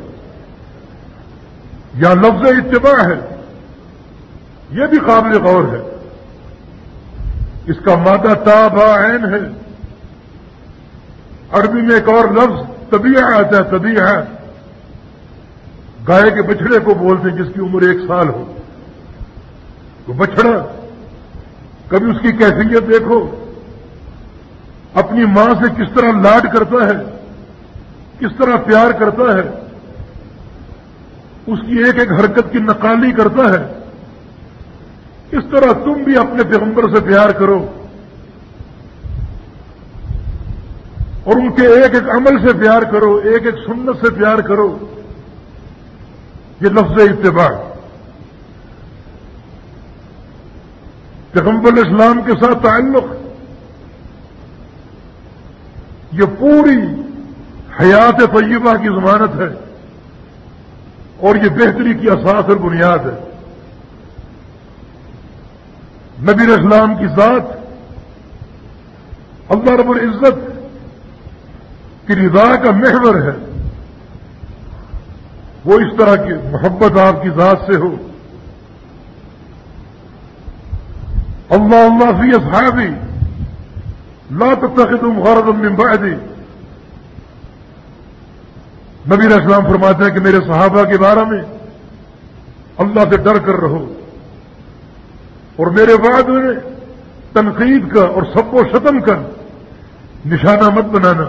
یا لفظ اتباع ہے یہ بھی قابل غور ہے. اس کا مادہ تابعین ہے. عربی میں ایک اور لفظ طبیعہ آتا ہے. طبیعہ گائے کے بچڑے کو بولتے ہیں جس کی عمر 1 سال ہو. تو بچڑا کبھی اس کی کیفیت دیکھو اپنی ماں سے کس طرح لاڈ کرتا ہے کس طرح پیار کرتا ہے اس کی ایک ایک حرکت کی نقالی کرتا ہے. اس طرح تم بھی اپنے پیغمبر سے پیار کرو اور ان کے ایک ایک عمل سے پیار کرو ایک ایک سنت سے پیار کرو. یہ لفظ اتباع پیغمبر علیہ السلام کے ساتھ تعلق یہ پوری حیات طیبہ کی ضمانت ہے اور یہ بہتری کی اساس اور بنیاد ہے. نبی علیہ السلام کی ذات اللہ رب العزت کی رضا کا محور ہے. وہ اس طرح کی محبت آپ کی ذات سے ہو. اللہ فی اصحابی لا تتخذوا غرضا من بعدی. نبی علیہ السلام فرماتے ہیں کہ میرے صحابہ کے بارے میں اللہ سے ڈر کر رہو اور میرے بعد میں تنقید کا اور سب و شتم کا نشانہ مت بنانا.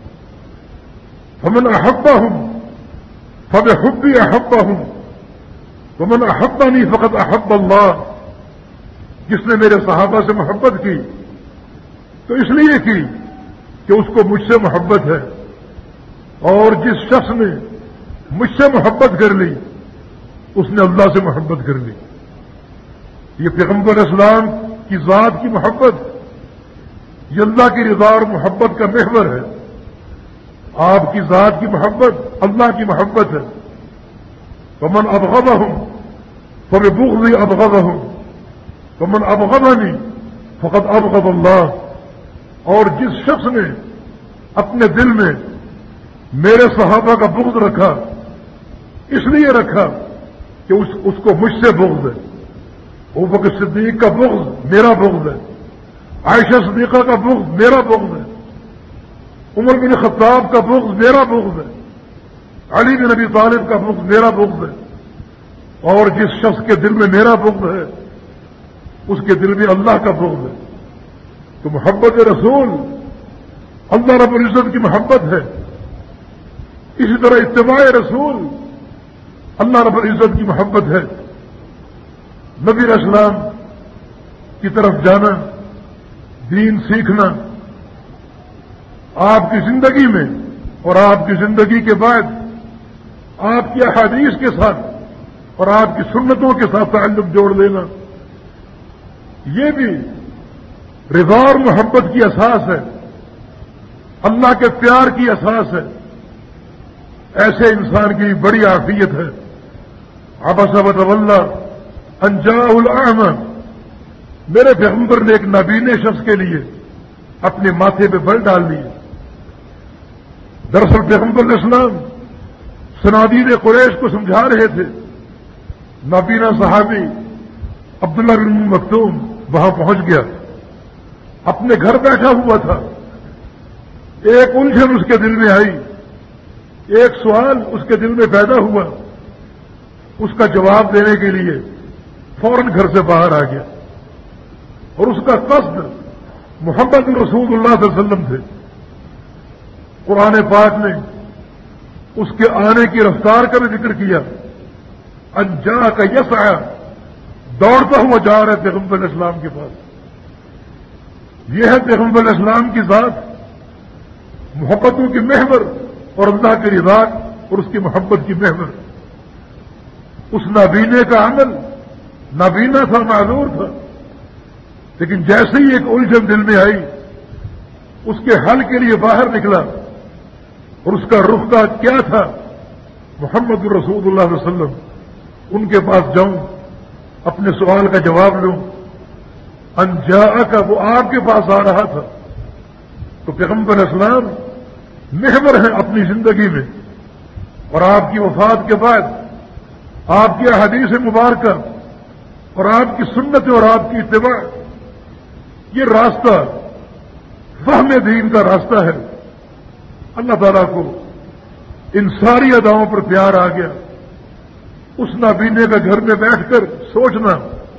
فمن احبہم فبحبی احبہم ومن احبنی فقد احب اللہ. جس نے میرے صحابہ سے محبت کی تو اس لیے کی کہ اس کو مجھ سے محبت ہے اور جس شخص نے مجھ سے محبت کر لی اس نے اللہ سے محبت کر لی. یہ پیغمبر اسلام کی ذات کی محبت یہ اللہ کی رضا اور محبت کا محور ہے. آپ کی ذات کی محبت اللہ کی محبت ہے. فمن ابغضہم فببغضی ابغضہم ومن ابغضنی فقد ابغض اللہ. اور جس شخص نے اپنے دل میں میرے صحابہ کا بغض رکھا اس لیے رکھا کہ اس کو مجھ سے بغض ہے. ابوبکر صدیق کا بغض میرا بغض ہے. عائشہ صدیقہ کا بغض میرا بغض ہے. عمر بن خطاب کا بغض میرا بغض ہے. علی بن ابی طالب کا بغض میرا بغض ہے. اور جس شخص کے دل میں میرا بغض ہے اس کے دل میں اللہ کا بغض ہے. تو محبت رسول اللہ رب العزت کی محبت ہے. اسی طرح اتباع رسول اللہ رب العزت کی محبت ہے. نبی علیہ السلام کی طرف جانا دین سیکھنا آپ کی زندگی میں اور آپ کی زندگی کے بعد آپ کی احادیث کے ساتھ اور آپ کی سنتوں کے ساتھ تعلق جوڑ لینا یہ بھی رضا اور محبت کی اساس ہے. اللہ کے پیار کی اساس ہے. ایسے انسان کی بڑی عافیت ہے. عبس وتولی ان جاءہ الاعمى، میرے پیغمبر نے ایک نابینے شخص کے لیے اپنے ماتھے پہ بل ڈال لیے. دراصل پیغمبر علیہ السلام صنادید قریش کو سمجھا رہے تھے. نابینا صحابی عبداللہ بن مکتوم وہاں پہنچ گیا، اپنے گھر بیٹھا ہوا تھا. ایک الجھن اس کے دل میں آئی، ایک سوال اس کے دل میں پیدا ہوا. اس کا جواب دینے کے لیے فوراً گھر سے باہر آ گیا، اور اس کا قصد محمد رسول اللہ صلی اللہ علیہ وسلم تھے. قرآن پاک نے اس کے آنے کی رفتار کا بھی ذکر کیا. ان جاءک یسعی، دوڑتا ہوا جا رہا ہے پیغمبر علیہ السلام کے پاس. یہ ہے پیغمبر علیہ السلام کی ذات، محبتوں کی محور اور اللہ کی رضا اور اس کی محبت کی محور. اس نابینے کا عمل نابینا تھا، معذور تھا، لیکن جیسے ہی ایک الجھن دل میں آئی اس کے حل کے لیے باہر نکلا. اور اس کا رخ کا کیا تھا؟ محمد رسول اللہ صلی اللہ علیہ وسلم. ان کے پاس جاؤں، اپنے سوال کا جواب لوں. ان جاءک، وہ آپ کے پاس آ رہا تھا. تو پیغمبر اسلام محور ہیں اپنی زندگی میں، اور آپ کی وفات کے بعد آپ کی احادیث مبارکہ اور آپ کی سنت اور آپ کی اتباع، یہ راستہ فہم دین کا راستہ ہے. اللہ تعالیٰ کو ان ساری اداؤں پر پیار آ گیا. اس نابینے کا گھر میں بیٹھ کر سوچنا،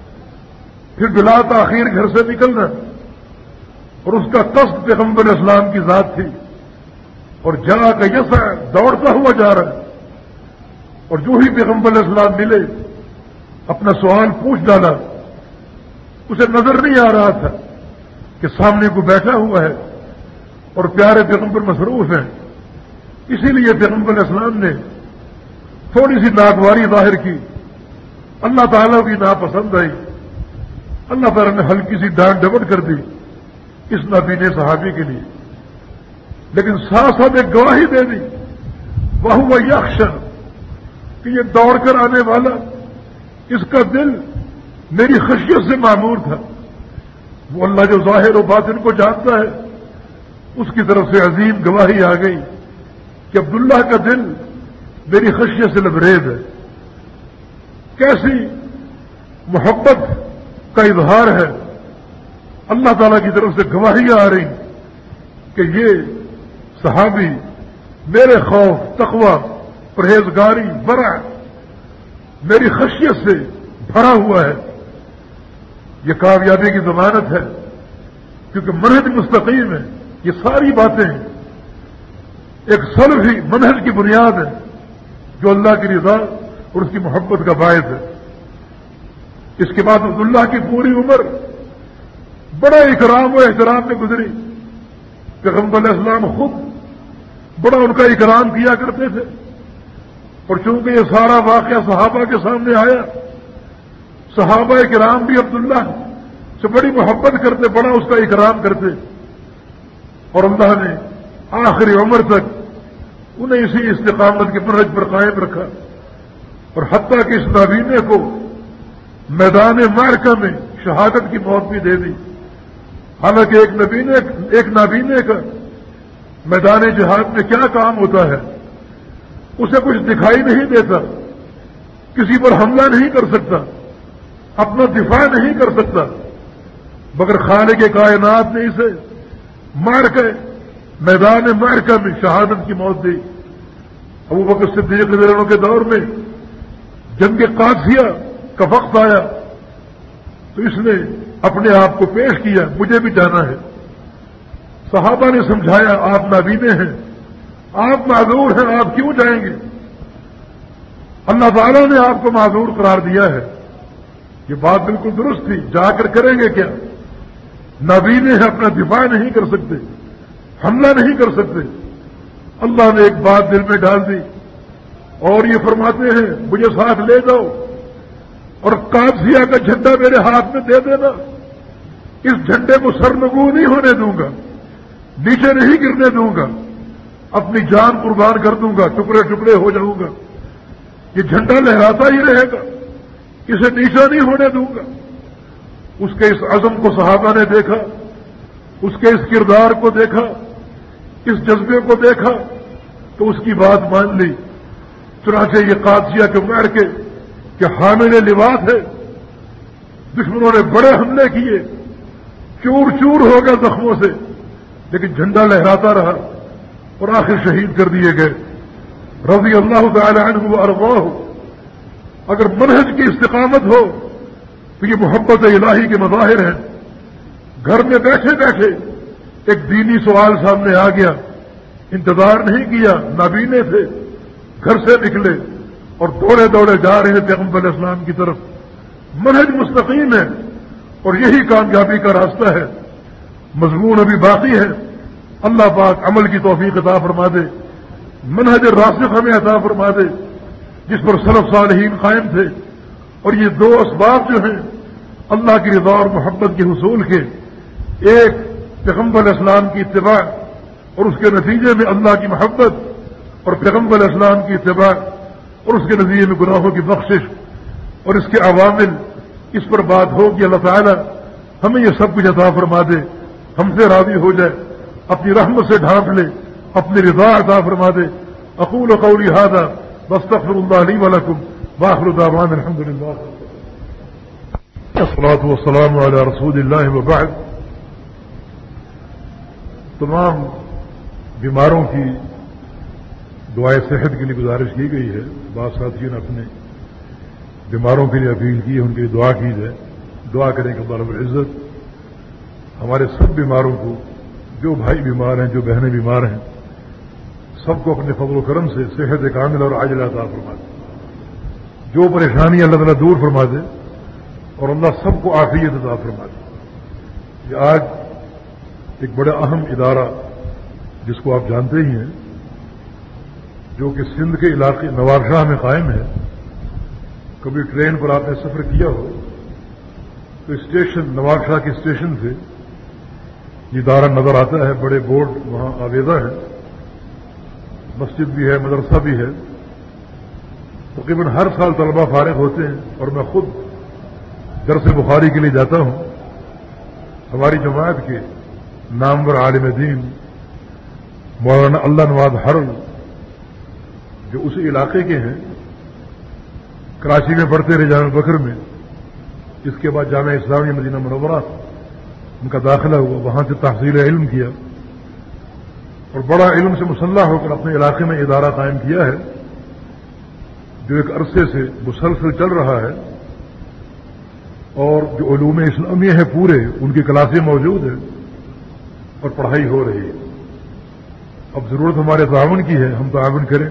پھر بلا تاخیر گھر سے نکلنا، اور اس کا قصد پیغمبر اسلام کی ذات تھی. اور جا کا یسعی، دوڑتا ہوا جا رہا ہے. اور جو ہی پیغمبر علیہ السلام ملے اپنا سوال پوچھ ڈالا. اسے نظر نہیں آ رہا تھا کہ سامنے کو بیٹھا ہوا ہے اور پیارے پیغمبر مصروف ہیں. اسی لیے پیغمبر علیہ السلام نے تھوڑی سی ناگواری ظاہر کی. اللہ تعالیٰ کی ناپسند آئی. اللہ تعالیٰ نے ہلکی سی ڈانٹ ڈپٹ کر دی اس نابینے صحابی کے لیے، لیکن ساتھ ساتھ ایک گواہی دے دی، وَهُوَ يَخْشَىٰ، کہ یہ دوڑ کر آنے والا، اس کا دل میری خشیت سے معمور تھا. وہ اللہ جو ظاہر و باطن کو جانتا ہے، اس کی طرف سے عظیم گواہی آ گئی کہ عبداللہ کا دل میری خشیت سے لبریز ہے. کیسی محبت کا اظہار ہے. اللہ تعالیٰ کی طرف سے گواہیاں آ رہی کہ یہ صحابی میرے خوف، تقوی، پرہیزگاری، ورع، میری خشیت سے بھرا ہوا ہے. یہ کامیابی کی ضمانت ہے، کیونکہ منہج مستقیم ہے. یہ ساری باتیں ایک سلفی منہج کی بنیاد ہے جو اللہ کی رضا اور اس کی محبت کا باعث ہے. اس کے بعد عبداللہ کی پوری عمر بڑا اکرام و احترام میں گزری. پیغمبر علیہ السلام خود بڑا ان کا اکرام کیا کرتے تھے، اور چونکہ یہ سارا واقعہ صحابہ کے سامنے آیا، صحابہ کرام بھی عبداللہ سے بڑی محبت کرتے، بڑا اس کا اکرام کرتے، اور اللہ نے آخری عمر تک انہیں اسی استقامت کے منہج پر قائم رکھا. اور حتیٰ کہ اس نابینے کو میدان معرکہ میں شہادت کی موت بھی دے دی. حالانکہ ایک نابینے کا میدان جہاد میں کیا کام ہوتا ہے؟ اسے کچھ دکھائی نہیں دیتا، کسی پر حملہ نہیں کر سکتا، اپنا دفاع نہیں کر سکتا، مگر خالق کائنات نے اسے میدان معرکہ میں شہادت کی موت دی. ابوبکر صدیق رضی اللہ عنہ کے دور میں جنگ قادسیہ کا وقت آیا تو اس نے اپنے آپ کو پیش کیا، مجھے بھی جانا ہے. صحابہ نے سمجھایا آپ نابینے ہیں، آپ معذور ہیں، آپ کیوں جائیں گے؟ اللہ تعالیٰ نے آپ کو معذور قرار دیا ہے. یہ بات بالکل درست تھی. جا کر کریں گے کیا؟ نابینے ہیں، اپنا دفاع نہیں کر سکتے، حملہ نہیں کر سکتے. اللہ نے ایک بات دل میں ڈال دی اور یہ فرماتے ہیں مجھے ساتھ لے جاؤ اور قادسیہ کا جھنڈا میرے ہاتھ میں دے دینا. اس جھنڈے کو سرنگو نہیں ہونے دوں گا، نیچے نہیں گرنے دوں گا. اپنی جان قربان کر دوں گا، ٹکڑے ٹکڑے ہو جاؤں گا، یہ جھنڈا لہراتا ہی رہے گا، اسے نیچا نہیں ہونے دوں گا۔ اس کے اس عزم کو صحابہ نے دیکھا، اس کے اس کردار کو دیکھا، اس جذبے کو دیکھا تو اس کی بات مان لی۔ چنانچہ یہ قادسیہ کے معرکے کہ حامل لواط ہے، دشمنوں نے بڑے حملے کیے، چور چور ہو گئے زخموں سے، لیکن جھنڈا لہراتا رہا اور آخر شہید کر دیے گئے رضی اللہ تعالی عنہ وارضاہ۔ اگر منہج کی استقامت ہو تو یہ محبت الہی کے مظاہر ہیں۔ گھر میں بیٹھے بیٹھے ایک دینی سوال سامنے آ گیا، انتظار نہیں کیا، نابینے تھے، گھر سے نکلے اور دوڑے دوڑے جا رہے ہیں پیغمبر علیہ السلام کی طرف۔ منہج مستقیم ہے اور یہی کامیابی کا راستہ ہے۔ مضمون ابھی باقی ہے، اللہ پاک عمل کی توفیق عطا فرما دے، منہج راسخ ہمیں عطا فرما دے جس پر سلف صالحین قائم تھے۔ اور یہ دو اسباب جو ہیں اللہ کی رضا اور محبت کے حصول کے، ایک پیغمبر علیہ السلام کی اتباع اور اس کے نتیجے میں اللہ کی محبت، اور پیغمبر علیہ السلام کی اتباع اور اس کے نتیجے میں گناہوں کی بخشش اور اس کے عوامل، اس پر بات ہو کہ اللہ تعالی ہمیں یہ سب کچھ عطا فرما دے، ہم سے راضی ہو جائے، اپنی رحمت سے ڈھانپ لے، اپنی رضا عطا فرما دے۔ اقول قولی ھذا واستغفر اللہ لی ولکم وآخر دعوانا الحمد للہ والصلاۃ والسلام علی رسول اللہ وبعد۔ تمام بیماروں کی دعائے صحت کے لیے گزارش کی گئی ہے۔ بعض ساتھیوں نے اپنے بیماروں کے لیے اپیل کی ہے، ان کے لیے دعا کی جائے۔ دعا کریں کہ اللہ رب العزت ہمارے سب بیماروں کو، جو بھائی بیمار ہیں، جو بہنیں بیمار ہیں، سب کو اپنے فضل و کرم سے صحت کامل اور عاجلہ عطا فرما دے، جو پریشانی اللہ تعالیٰ دور فرما دے، اور اللہ سب کو عافیت عطا فرما دے۔ یہ آج ایک بڑا اہم ادارہ جس کو آپ جانتے ہی ہیں، جو کہ سندھ کے علاقے نواب شاہ میں قائم ہے۔ کبھی ٹرین پر آپ نے سفر کیا ہو تو اسٹیشن نواب شاہ کے اسٹیشن سے یہ ادارہ نظر آتا ہے، بڑے بورڈ وہاں آویزہ ہے، مسجد بھی ہے، مدرسہ بھی ہے۔ تقریباً ہر سال طلبہ فارغ ہوتے ہیں اور میں خود درس بخاری کے لیے جاتا ہوں۔ ہماری جماعت کے نامور عالم دین مولانا اللہ نواز حرل جو اسی علاقے کے ہیں، کراچی میں پڑھتے رہے جامع بکر میں، اس کے بعد جامعہ اسلامیہ مدینہ منورہ ان کا داخلہ ہوا، وہاں سے تحصیل علم کیا اور بڑا علم سے مسلح ہو کر اپنے علاقے میں ادارہ قائم کیا ہے جو ایک عرصے سے مسلسل چل رہا ہے، اور جو علوم اسلامیہ ہیں پورے ان کی کلاسیں موجود ہیں اور پڑھائی ہو رہی ہے۔ اب ضرورت ہمارے تعاون کی ہے، ہم تعاون کریں،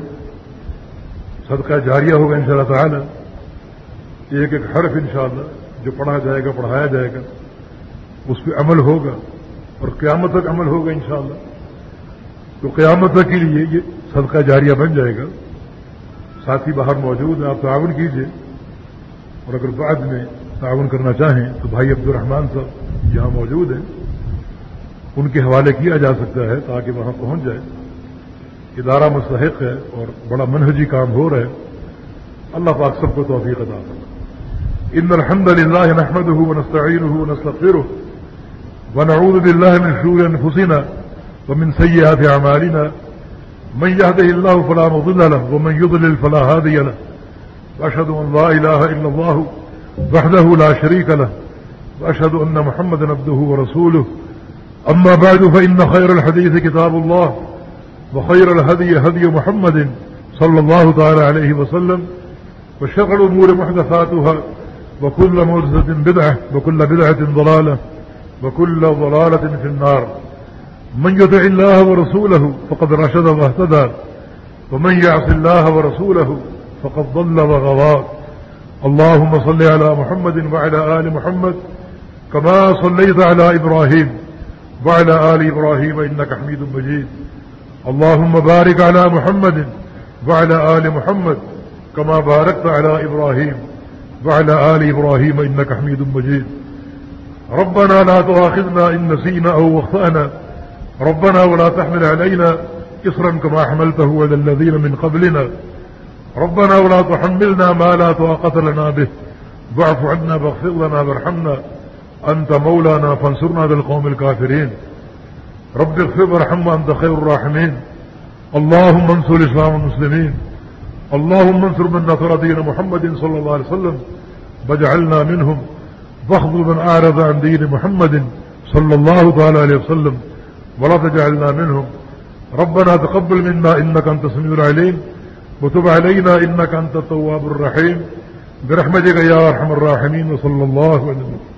صدقہ جاریہ ہوگا انشاءاللہ تعالی، ایک ایک حرف انشاءاللہ جو پڑھا جائے گا، پڑھایا جائے گا، اس پہ عمل ہوگا اور قیامت تک عمل ہوگا انشاءاللہ۔ تو قیامت تک کے لیے یہ صدقہ جاریہ بن جائے گا۔ ساتھی باہر موجود ہیں، آپ تعاون کیجئے، اور اگر بعد میں تعاون کرنا چاہیں تو بھائی عبد الرحمان صاحب یہاں موجود ہیں، ان کے حوالے کیا جا سکتا ہے تاکہ وہاں پہنچ جائے۔ ادارہ مستحق ہے اور بڑا منہجی کام ہو رہا ہے، اللہ پاک سب کو توفیق عطا فرمائے۔ ان الحمد للہ نحمده ونستعینه ونستغفره ونعوذ باللہ من شرور انفسنا ومن سیئات اعمالنا من يهده الله فلا مضل له ومن يضلل فلا هادي له واشهد ان لا اله الا الله وحده لا شريك له واشهد ان محمدا عبده ورسوله اما بعد فان خير الحديث كتاب الله وخير الهدي هدي محمد صلى الله تعالى عليه وسلم وشر الامور محدثاتها وكل محدثة بدعة وكل بدعة ضلالة وكل ضلالة في النار من يطع الله ورسوله فقد رشد واهتدى ومن يعص الله ورسوله فقد ضل وغوى اللهم صل على محمد وعلى آل محمد كما صليت على إبراهيم وعلى آل إبراهيم إنك حميد مجيد اللهم بارك على محمد وعلى آل محمد كما باركت على إبراهيم وعلى آل إبراهيم إنك حميد مجيد ربنا لا تؤاخذنا إن نسينا أو أخطأنا ربنا ولا تحمل علينا إصرا كما حملته على الذين من قبلنا ربنا ولا تحملنا ما لا طاقة لنا به واعف عنا واغفر لنا وارحمنا أنت مولانا فانصرنا على القوم الكافرين رب اغفر وارحم وأنت خير الراحمين اللهم انصر الإسلام والمسلمين اللهم انصر من نصر دين محمد صلى الله عليه وسلم واجعلنا منهم واخذل من أعرض عن دين محمد صلى الله تعالى عليه وسلم ولا تجعلنا منهم ربنا تقبل منا إنك أنت السميع العليم وتب علينا إنك أنت التواب الرحيم برحمتك يا أرحم الراحمين وصلى الله عليه وسلم.